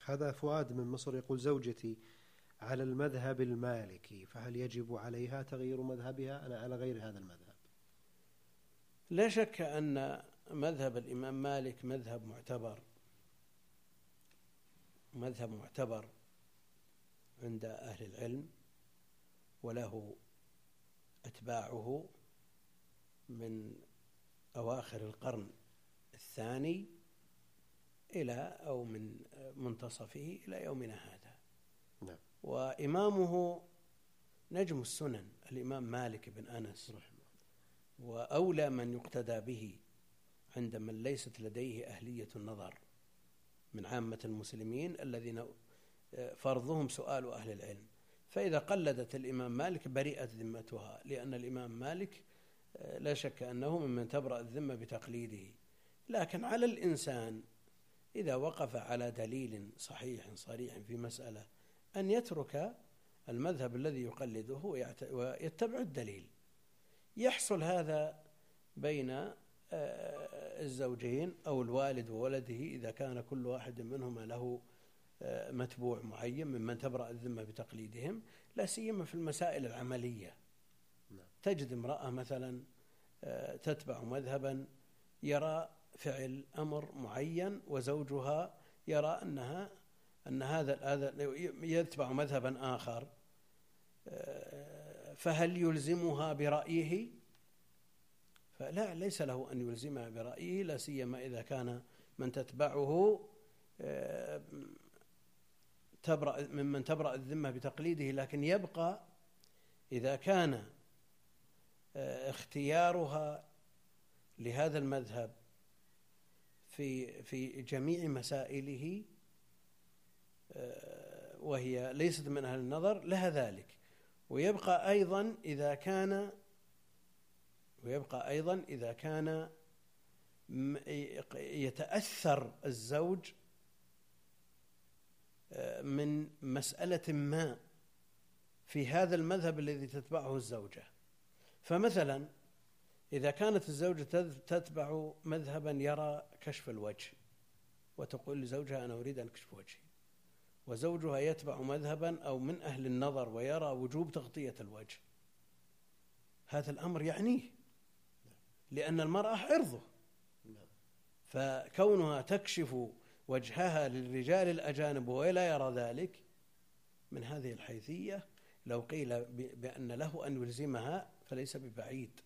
هذا فؤاد من مصر يقول: زوجتي على المذهب المالكي، فهل يجب عليها تغيير مذهبها؟ أنا على غير هذا المذهب. لا شك أن مذهب الإمام مالك مذهب معتبر عند أهل العلم، وله أتباعه من أواخر القرن الثاني أو من منتصفه إلى يومنا هذا. نعم. وإمامه نجم السنن الإمام مالك بن أنس، وأولى من يقتدى به عند من ليست لديه أهلية النظر من عامة المسلمين الذين فرضهم سؤال أهل العلم. فإذا قلدت الإمام مالك برئت ذمتها، لأن الإمام مالك لا شك أنه ممن تبرأ الذمة بتقليده. لكن على الإنسان إذا وقف على دليل صحيح صريح في مسألة أن يترك المذهب الذي يقلده ويتبع الدليل. يحصل هذا بين الزوجين أو الوالد وولده إذا كان كل واحد منهما له متبوع معين ممن تبرأ الذمة بتقليدهم، لا سيما في المسائل العملية. تجد امرأة مثلا تتبع مذهبا يرى فعل أمر معين، وزوجها يرى أن هذا يتبع مذهبا آخر، فهل يلزمها برأيه؟ فلا، ليس له أن يلزمها برأيه، لا سيما إذا كان من تتبعه ممن تبرأ الذمة بتقليده. لكن يبقى إذا كان اختيارها لهذا المذهب في جميع مسائله وهي ليست من أهل النظر لها ذلك. ويبقى أيضا إذا كان يتأثر الزوج من مسألة ما في هذا المذهب الذي تتبعه الزوجة. فمثلا إذا كانت الزوجة تتبع مذهبا يرى كشف الوجه، وتقول لزوجها: أنا أريد أن أكشف وجهي، وزوجها يتبع مذهبا أو من أهل النظر ويرى وجوب تغطية الوجه، هذا الأمر يعنيه، لأن المرأة عرضه، فكونها تكشف وجهها للرجال الأجانب وهو لا يرى ذلك من هذه الحيثية، لو قيل بأن له أن يلزمها فليس ببعيد،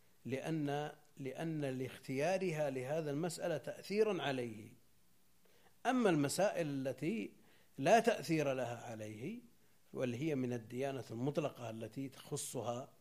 لأن لاختيارها لهذا المسألة تأثيرا عليه. أما المسائل التي لا تأثير لها عليه واللي هي من الديانة المطلقة التي تخصها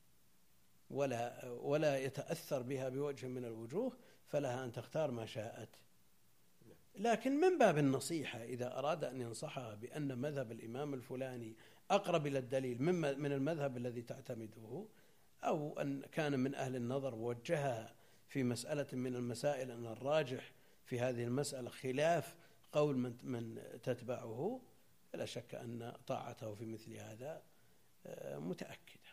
ولا يتأثر بها بوجه من الوجوه، فلها أن تختار ما شاءت. لكن من باب النصيحة إذا أراد أن ينصحها بأن مذهب الإمام الفلاني أقرب إلى الدليل من المذهب الذي تعتمده، أو أن كان من أهل النظر ووجهها في مسألة من المسائل أن الراجح في هذه المسألة خلاف قول من تتبعه، فلا شك أن طاعته في مثل هذا متأكد.